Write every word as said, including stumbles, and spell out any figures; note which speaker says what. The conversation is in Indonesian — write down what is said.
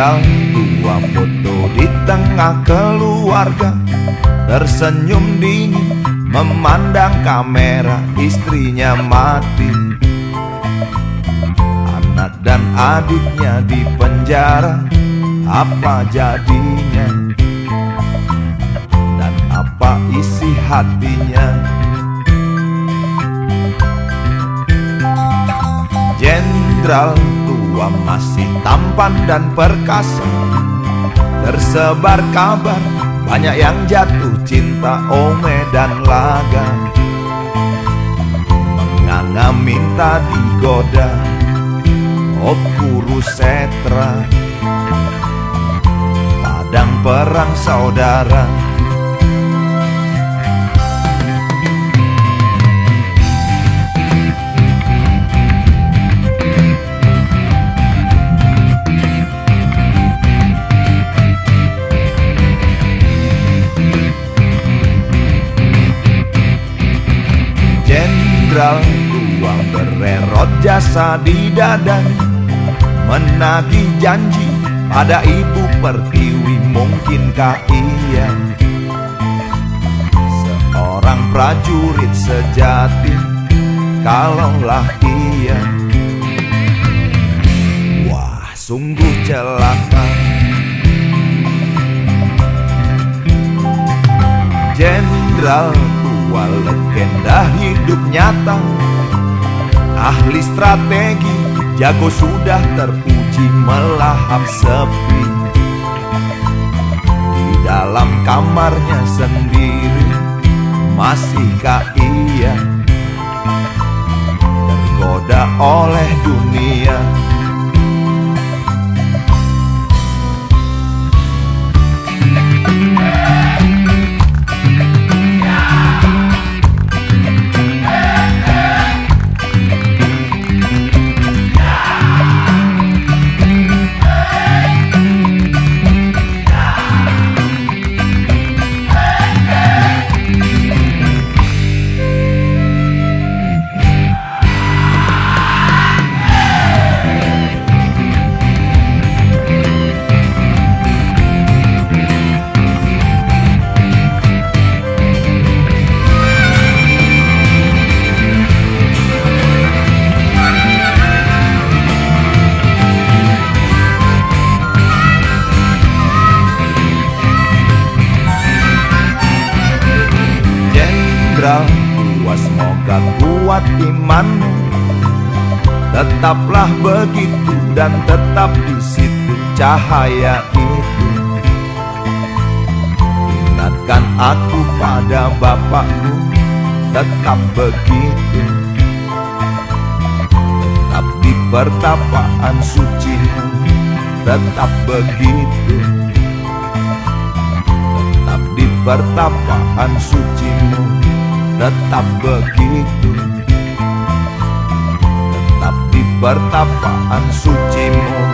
Speaker 1: Jenderal tua foto di tengah keluarga, tersenyum dingin memandang kamera, istrinya mati, anak dan adiknya di penjara. Apa jadinya dan apa isi hatinya? Jenderal tua masih tampan dan perkasa, tersebar kabar banyak yang jatuh cinta Ome dan Laga. Menganga minta digoda, oh Kurusetra, padang perang saudara. Jenderal tua bererot jasa di dadanya, menagih janji pada Ibu Pertiwi. Mungkinkah ia seorang prajurit sejati? Kalaulah iya, wah sungguh celaka. Jenderal tua legenda hidup nyata, ahli strategi, jago sudah terpuji melahap sepi. Di dalam kamarnya sendiri, masihkah ia tergoda oleh dunia? Jenderal tua, semoga kuat imanmu, tetaplah begitu dan tetap di situ cahaya itu. Ingatkan aku pada bapakku, tetap begitu, tetap di pertapaan sucimu, tetap begitu, tetap di pertapaan sucimu, tetap begitu, tetap di pertapaan sucimu.